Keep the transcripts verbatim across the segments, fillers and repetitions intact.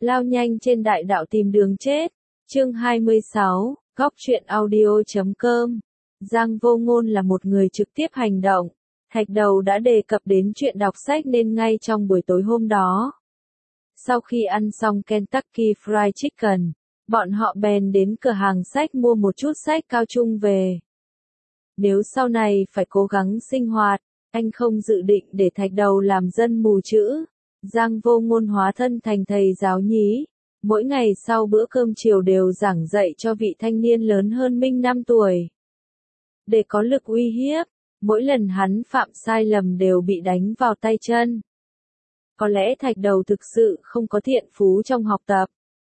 lao nhanh trên đại đạo tìm đường chết. Chương hai mươi sáu, góc truyện audio chấm com. Giang Vô Ngôn là một người trực tiếp hành động. Thạch Đầu đã đề cập đến chuyện đọc sách nên ngay trong buổi tối hôm đó, sau khi ăn xong Kentucky Fried Chicken, bọn họ bèn đến cửa hàng sách mua một chút sách cao trung về. Nếu sau này phải cố gắng sinh hoạt, anh không dự định để Thạch Đầu làm dân mù chữ. Giang Vô Ngôn hóa thân thành thầy giáo nhí, mỗi ngày sau bữa cơm chiều đều giảng dạy cho vị thanh niên lớn hơn mình năm tuổi. Để có lực uy hiếp, mỗi lần hắn phạm sai lầm đều bị đánh vào tay chân. Có lẽ Thạch Đầu thực sự không có thiện phú trong học tập.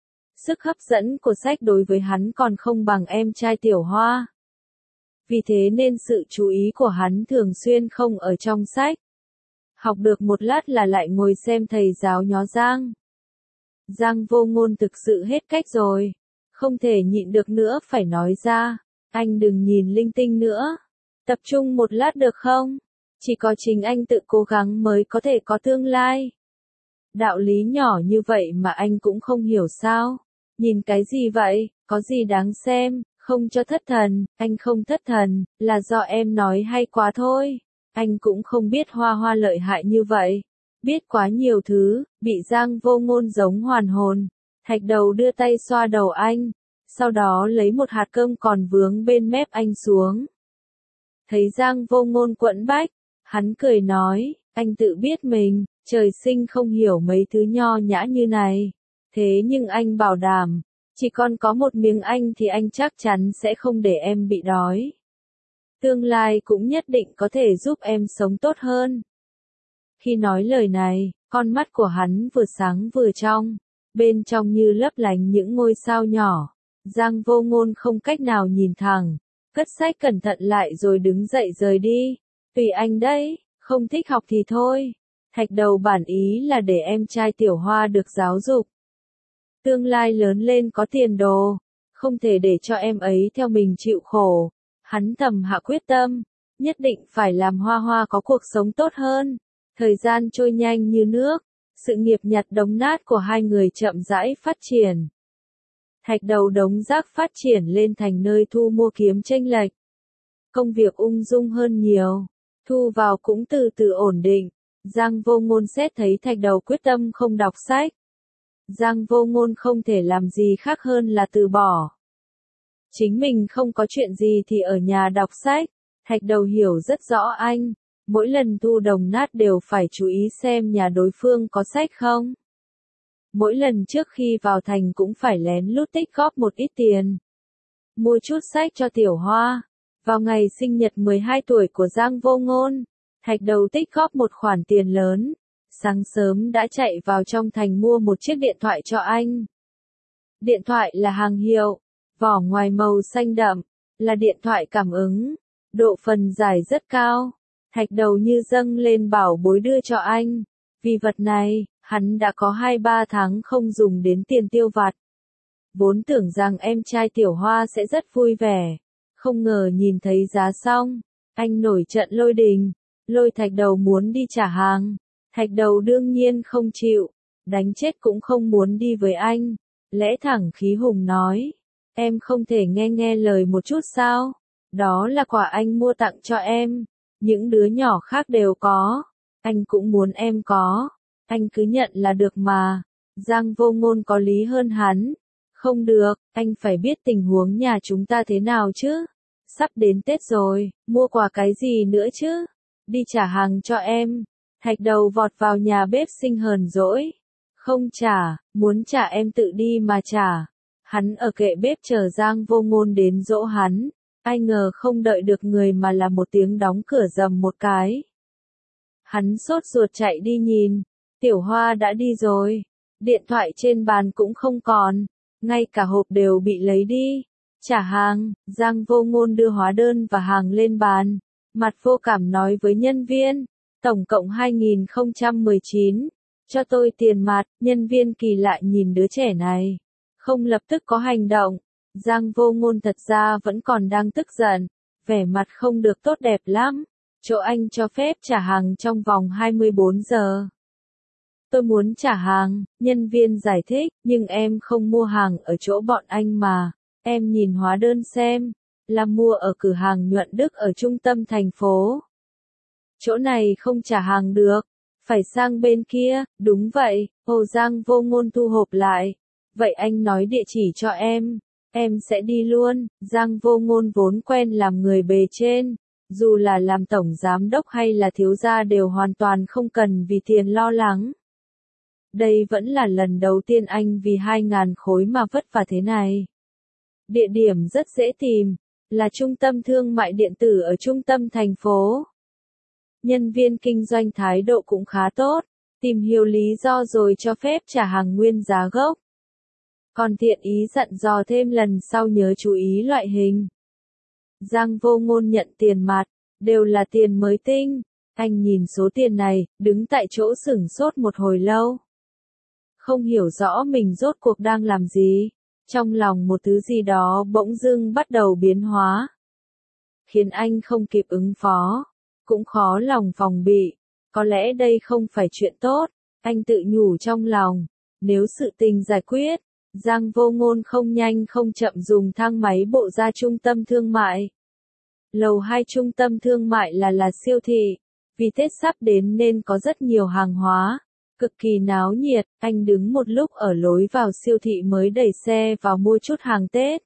Sức hấp dẫn của sách đối với hắn còn không bằng em trai Tiểu Hoa. Vì thế nên sự chú ý của hắn thường xuyên không ở trong sách. Học được một lát là lại ngồi xem thầy giáo nhó Giang. Giang Vô Ngôn thực sự hết cách rồi. Không thể nhịn được nữa phải nói ra. Anh đừng nhìn linh tinh nữa. Tập trung một lát được không? Chỉ có chính anh tự cố gắng mới có thể có tương lai. Đạo lý nhỏ như vậy mà anh cũng không hiểu sao? Nhìn cái gì vậy? Có gì đáng xem? Không cho thất thần, anh không thất thần, là do em nói hay quá thôi. Anh cũng không biết Hoa Hoa lợi hại như vậy. Biết quá nhiều thứ, bị Giang Vô Ngôn giống hoàn hồn. Thạch Đầu đưa tay xoa đầu anh, sau đó lấy một hạt cơm còn vướng bên mép anh xuống. Thấy Giang Vô Ngôn quẫn bách, hắn cười nói, anh tự biết mình, trời sinh không hiểu mấy thứ nho nhã như này. Thế nhưng anh bảo đảm, chỉ còn có một miếng anh thì anh chắc chắn sẽ không để em bị đói. Tương lai cũng nhất định có thể giúp em sống tốt hơn. Khi nói lời này, con mắt của hắn vừa sáng vừa trong, bên trong như lấp lánh những ngôi sao nhỏ. Giang Vô Ngôn không cách nào nhìn thẳng, cất sách cẩn thận lại rồi đứng dậy rời đi. Tùy anh đấy, không thích học thì thôi. Thạch Đầu bản ý là để em trai Tiểu Hoa được giáo dục. Tương lai lớn lên có tiền đồ, không thể để cho em ấy theo mình chịu khổ. Hắn thầm hạ quyết tâm, nhất định phải làm Hoa Hoa có cuộc sống tốt hơn. Thời gian trôi nhanh như nước, sự nghiệp nhặt đống nát của hai người chậm rãi phát triển. Thạch Đầu đống rác phát triển lên thành nơi thu mua kiếm chênh lệch. Công việc ung dung hơn nhiều, thu vào cũng từ từ ổn định. Giang Vô Ngôn xét thấy Thạch Đầu quyết tâm không đọc sách. Giang Vô Ngôn không thể làm gì khác hơn là từ bỏ. Chính mình không có chuyện gì thì ở nhà đọc sách. Thạch Đầu hiểu rất rõ anh, mỗi lần thu đồng nát đều phải chú ý xem nhà đối phương có sách không. Mỗi lần trước khi vào thành cũng phải lén lút tích góp một ít tiền. Mua chút sách cho Tiểu Hoa. Vào ngày sinh nhật mười hai tuổi của Giang Vô Ngôn, Thạch Đầu tích góp một khoản tiền lớn. Sáng sớm đã chạy vào trong thành mua một chiếc điện thoại cho anh. Điện thoại là hàng hiệu, vỏ ngoài màu xanh đậm, là điện thoại cảm ứng, độ phần giải rất cao. Thạch Đầu như dâng lên bảo bối đưa cho anh. Vì vật này, hắn đã có hai ba tháng không dùng đến tiền tiêu vặt. Vốn tưởng rằng em trai Tiểu Hoa sẽ rất vui vẻ, không ngờ nhìn thấy giá xong, anh nổi trận lôi đình, lôi Thạch Đầu muốn đi trả hàng. Thạch Đầu đương nhiên không chịu, đánh chết cũng không muốn đi với anh. Lẽ thẳng khí hùng nói, em không thể nghe nghe lời một chút sao? Đó là quà anh mua tặng cho em, những đứa nhỏ khác đều có, anh cũng muốn em có, anh cứ nhận là được mà. Giang Vô Ngôn có lý hơn hắn, không được, anh phải biết tình huống nhà chúng ta thế nào chứ. Sắp đến Tết rồi, mua quà cái gì nữa chứ? Đi trả hàng cho em. Thạch Đầu vọt vào nhà bếp sinh hờn dỗi. Không trả, muốn trả em tự đi mà trả. Hắn ở kệ bếp chờ Giang Vô Ngôn đến dỗ hắn. Ai ngờ không đợi được người mà là một tiếng đóng cửa rầm một cái. Hắn sốt ruột chạy đi nhìn. Tiểu Hoa đã đi rồi. Điện thoại trên bàn cũng không còn. Ngay cả hộp đều bị lấy đi. Trả hàng, Giang Vô Ngôn đưa hóa đơn và hàng lên bàn. Mặt vô cảm nói với nhân viên. Tổng cộng hai nghìn không trăm mười chín. Cho tôi tiền mặt. Nhân viên kỳ lạ nhìn đứa trẻ này. Không lập tức có hành động. Giang Vô Ngôn thật ra vẫn còn đang tức giận. Vẻ mặt không được tốt đẹp lắm. Chỗ anh cho phép trả hàng trong vòng hai mươi bốn giờ. Tôi muốn trả hàng, nhân viên giải thích, nhưng em không mua hàng ở chỗ bọn anh mà. Em nhìn hóa đơn xem, là mua ở cửa hàng Nhuận Đức ở trung tâm thành phố. Chỗ này không trả hàng được, phải sang bên kia. Đúng vậy, Hồ Giang Vô Ngôn thu hộp lại. Vậy anh nói địa chỉ cho em, em sẽ đi luôn. Giang Vô Ngôn vốn quen làm người bề trên, dù là làm tổng giám đốc hay là thiếu gia đều hoàn toàn không cần vì tiền lo lắng. Đây vẫn là lần đầu tiên anh vì hai ngàn khối mà vất vả thế này. Địa điểm rất dễ tìm, là trung tâm thương mại điện tử ở trung tâm thành phố. Nhân viên kinh doanh thái độ cũng khá tốt, tìm hiểu lý do rồi cho phép trả hàng nguyên giá gốc. Còn thiện ý dặn dò thêm lần sau nhớ chú ý loại hình. Giang Vô Ngôn nhận tiền mặt, đều là tiền mới tinh. Anh nhìn số tiền này, đứng tại chỗ sửng sốt một hồi lâu. Không hiểu rõ mình rốt cuộc đang làm gì. Trong lòng một thứ gì đó bỗng dưng bắt đầu biến hóa. Khiến anh không kịp ứng phó. Cũng khó lòng phòng bị. Có lẽ đây không phải chuyện tốt. Anh tự nhủ trong lòng. Nếu sự tình giải quyết, Giang Vô Ngôn không nhanh không chậm dùng thang máy bộ ra trung tâm thương mại. Lầu hai trung tâm thương mại là là siêu thị. Vì Tết sắp đến nên có rất nhiều hàng hóa. Cực kỳ náo nhiệt, anh đứng một lúc ở lối vào siêu thị mới đẩy xe vào mua chút hàng Tết.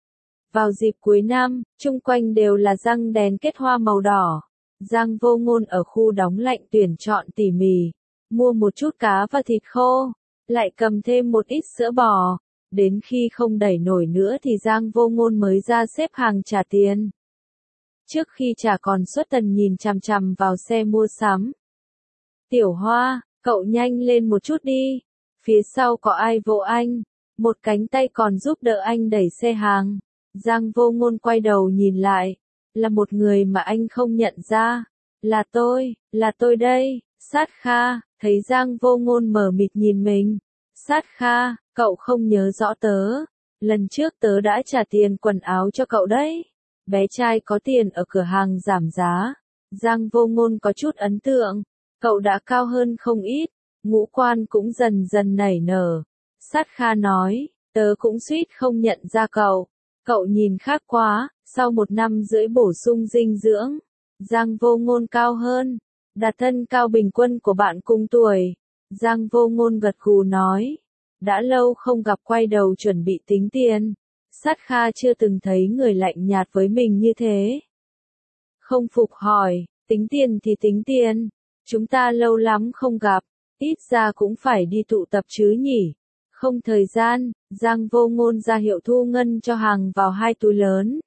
Vào dịp cuối năm, chung quanh đều là răng đèn kết hoa màu đỏ. Giang Vô Ngôn ở khu đóng lạnh tuyển chọn tỉ mỉ, mua một chút cá và thịt khô, lại cầm thêm một ít sữa bò. Đến khi không đẩy nổi nữa thì Giang Vô Ngôn mới ra xếp hàng trả tiền. Trước khi trả còn Xuất Tần nhìn chằm chằm vào xe mua sắm. Tiểu Hoa, cậu nhanh lên một chút đi. Phía sau có ai vỗ anh, một cánh tay còn giúp đỡ anh đẩy xe hàng. Giang Vô Ngôn quay đầu nhìn lại, là một người mà anh không nhận ra. Là tôi, là tôi đây, Sát Kha. Thấy Giang Vô Ngôn mờ mịt nhìn mình. Sát Kha, cậu không nhớ rõ tớ. Lần trước tớ đã trả tiền quần áo cho cậu đấy. Bé trai có tiền ở cửa hàng giảm giá. Giang Vô Ngôn có chút ấn tượng. Cậu đã cao hơn không ít, ngũ quan cũng dần dần nảy nở. Sát Kha nói, tớ cũng suýt không nhận ra cậu. Cậu nhìn khác quá, sau một năm rưỡi bổ sung dinh dưỡng. Giang Vô Ngôn cao hơn, đạt thân cao bình quân của bạn cùng tuổi. Giang Vô Ngôn gật gù nói, đã lâu không gặp quay đầu chuẩn bị tính tiền. Sát Kha chưa từng thấy người lạnh nhạt với mình như thế. Không phục hỏi, tính tiền thì tính tiền. Chúng ta lâu lắm không gặp, ít ra cũng phải đi tụ tập chứ nhỉ. Không thời gian, Giang Vô Ngôn ra hiệu thu ngân cho hàng vào hai túi lớn.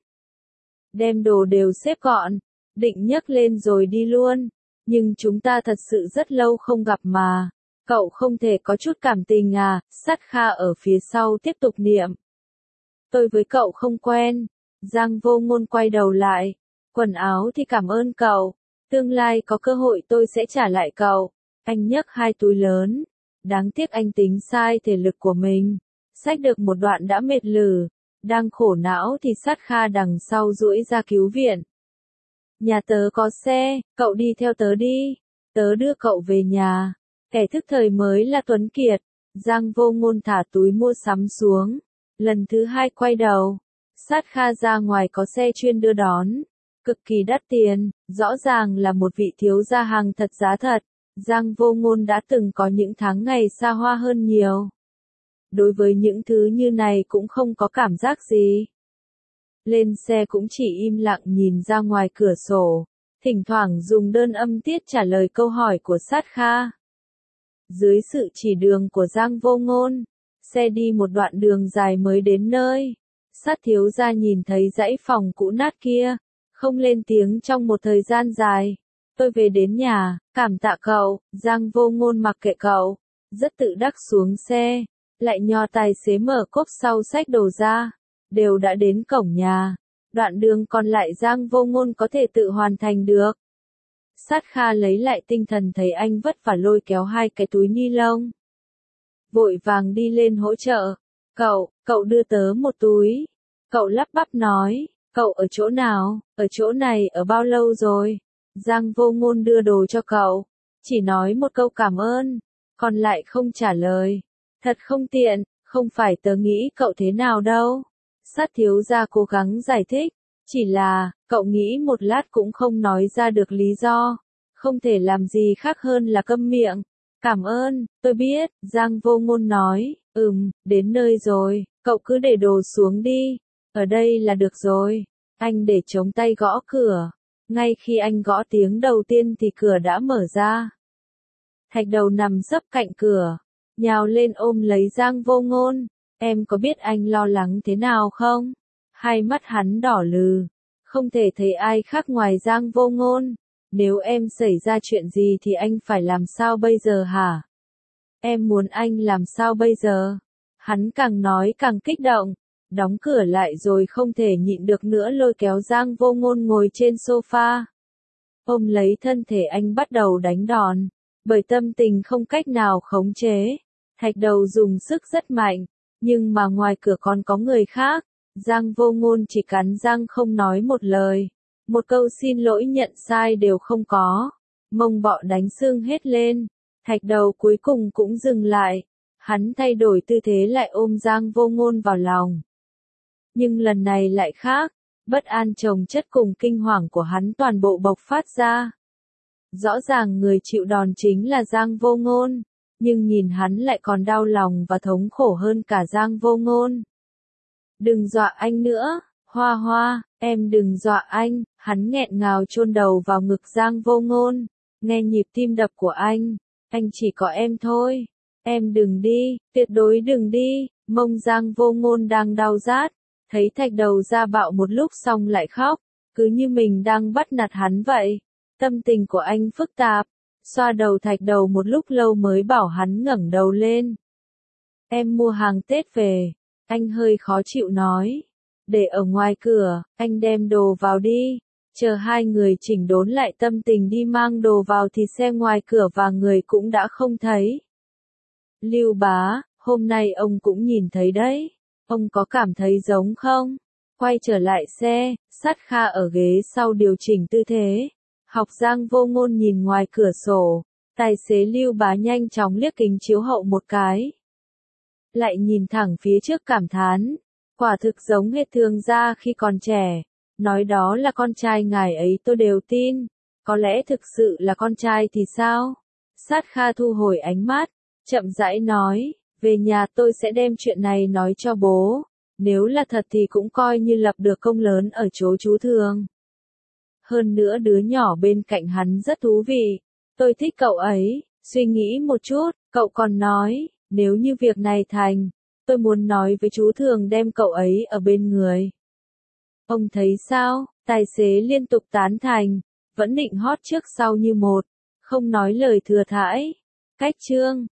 Đem đồ đều xếp gọn, định nhấc lên rồi đi luôn. Nhưng chúng ta thật sự rất lâu không gặp mà. Cậu không thể có chút cảm tình à? Sát Kha ở phía sau tiếp tục niệm. Tôi với cậu không quen. Giang Vô Ngôn quay đầu lại. Quần áo thì cảm ơn cậu. Tương lai có cơ hội tôi sẽ trả lại cậu. Anh nhấc hai túi lớn. Đáng tiếc anh tính sai thể lực của mình. Xách được một đoạn đã mệt lử. Đang khổ não thì Sát Kha đằng sau duỗi ra cứu viện. Nhà tớ có xe, cậu đi theo tớ đi. Tớ đưa cậu về nhà. Kẻ thức thời mới là Tuấn Kiệt. Giang Vô Ngôn thả túi mua sắm xuống. Lần thứ hai quay đầu. Sát Kha ra ngoài có xe chuyên đưa đón. Cực kỳ đắt tiền, rõ ràng là một vị thiếu gia hàng thật giá thật. Giang Vô Ngôn đã từng có những tháng ngày xa hoa hơn nhiều. Đối với những thứ như này cũng không có cảm giác gì. Lên xe cũng chỉ im lặng nhìn ra ngoài cửa sổ, thỉnh thoảng dùng đơn âm tiết trả lời câu hỏi của Sát Kha. Dưới sự chỉ đường của Giang Vô Ngôn, xe đi một đoạn đường dài mới đến nơi. Sát thiếu gia nhìn thấy dãy phòng cũ nát kia, không lên tiếng trong một thời gian dài. Tôi về đến nhà, cảm tạ cậu. Giang Vô Ngôn mặc kệ cậu, rất tự đắc xuống xe, lại nhờ tài xế mở cốp sau xách đồ ra. Đều đã đến cổng nhà, đoạn đường còn lại Giang Vô Ngôn có thể tự hoàn thành được. Sát Kha lấy lại tinh thần thấy anh vất vả lôi kéo hai cái túi ni lông. Vội vàng đi lên hỗ trợ. Cậu, cậu đưa tớ một túi. Cậu lắp bắp nói, cậu ở chỗ nào? Ở chỗ này ở bao lâu rồi? Giang Vô Ngôn đưa đồ cho cậu, chỉ nói một câu cảm ơn. còn lại không trả lời. Thật không tiện, không phải tớ nghĩ cậu thế nào đâu. Sát thiếu gia cố gắng giải thích, chỉ là, cậu nghĩ một lát cũng không nói ra được lý do, không thể làm gì khác hơn là câm miệng. Cảm ơn, tôi biết, Giang Vô Ngôn nói, ừm, đến nơi rồi, cậu cứ để đồ xuống đi, ở đây là được rồi. Anh để chống tay gõ cửa, ngay khi anh gõ tiếng đầu tiên thì cửa đã mở ra. Thạch Đầu nằm sấp cạnh cửa, nhào lên ôm lấy Giang Vô Ngôn, em có biết anh lo lắng thế nào không? Hai mắt hắn đỏ lừ, không thể thấy ai khác ngoài Giang Vô Ngôn. Nếu em xảy ra chuyện gì thì anh phải làm sao bây giờ hả? Em muốn anh làm sao bây giờ? Hắn càng nói càng kích động, đóng cửa lại rồi không thể nhịn được nữa lôi kéo Giang Vô Ngôn ngồi trên sofa. Ôm lấy thân thể anh bắt đầu đánh đòn, bởi tâm tình không cách nào khống chế. Thạch Đầu dùng sức rất mạnh, nhưng mà ngoài cửa còn có người khác. Giang Vô Ngôn chỉ cắn răng không nói một lời. Một câu xin lỗi nhận sai đều không có. Mông bọ đánh xương hết lên. Thạch Đầu cuối cùng cũng dừng lại. Hắn thay đổi tư thế lại ôm Giang Vô Ngôn vào lòng. Nhưng lần này lại khác. Bất an chồng chất cùng kinh hoàng của hắn toàn bộ bộc phát ra. Rõ ràng người chịu đòn chính là Giang Vô Ngôn. Nhưng nhìn hắn lại còn đau lòng và thống khổ hơn cả Giang Vô Ngôn. Đừng dọa anh nữa, Hoa Hoa, em đừng dọa anh. Hắn nghẹn ngào chôn đầu vào ngực Giang Vô Ngôn, nghe nhịp tim đập của anh. Anh chỉ có em thôi. Em đừng đi, tuyệt đối đừng đi. Mông Giang Vô Ngôn đang đau rát, thấy Thạch Đầu ra bạo một lúc xong lại khóc, cứ như mình đang bắt nạt hắn vậy. Tâm tình của anh phức tạp, xoa đầu Thạch Đầu một lúc lâu mới bảo hắn ngẩng đầu lên. Em mua hàng Tết về. Anh hơi khó chịu nói. Để ở ngoài cửa, anh đem đồ vào đi. Chờ hai người chỉnh đốn lại tâm tình đi mang đồ vào thì xe ngoài cửa và người cũng đã không thấy. Lưu Bá, hôm nay ông cũng nhìn thấy đấy. Ông có cảm thấy giống không? Quay trở lại xe, Sát Kha ở ghế sau điều chỉnh tư thế. Học Giang Vô Ngôn nhìn ngoài cửa sổ. Tài xế Lưu Bá nhanh chóng liếc kính chiếu hậu một cái. Lại nhìn thẳng phía trước cảm thán. Quả thực giống hệt Thường gia khi còn trẻ. Nói đó là con trai ngài ấy tôi đều tin. Có lẽ thực sự là con trai thì sao? Sát Kha thu hồi ánh mắt, chậm rãi nói, về nhà tôi sẽ đem chuyện này nói cho bố. Nếu là thật thì cũng coi như lập được công lớn ở chỗ chú Thường. Hơn nữa đứa nhỏ bên cạnh hắn rất thú vị. Tôi thích cậu ấy. Suy nghĩ một chút, cậu còn nói, nếu như việc này thành, tôi muốn nói với chú Thường đem cậu ấy ở bên người. Ông thấy sao? Tài xế liên tục tán thành, vẫn định hót trước sau như một, không nói lời thừa thãi. Cách chương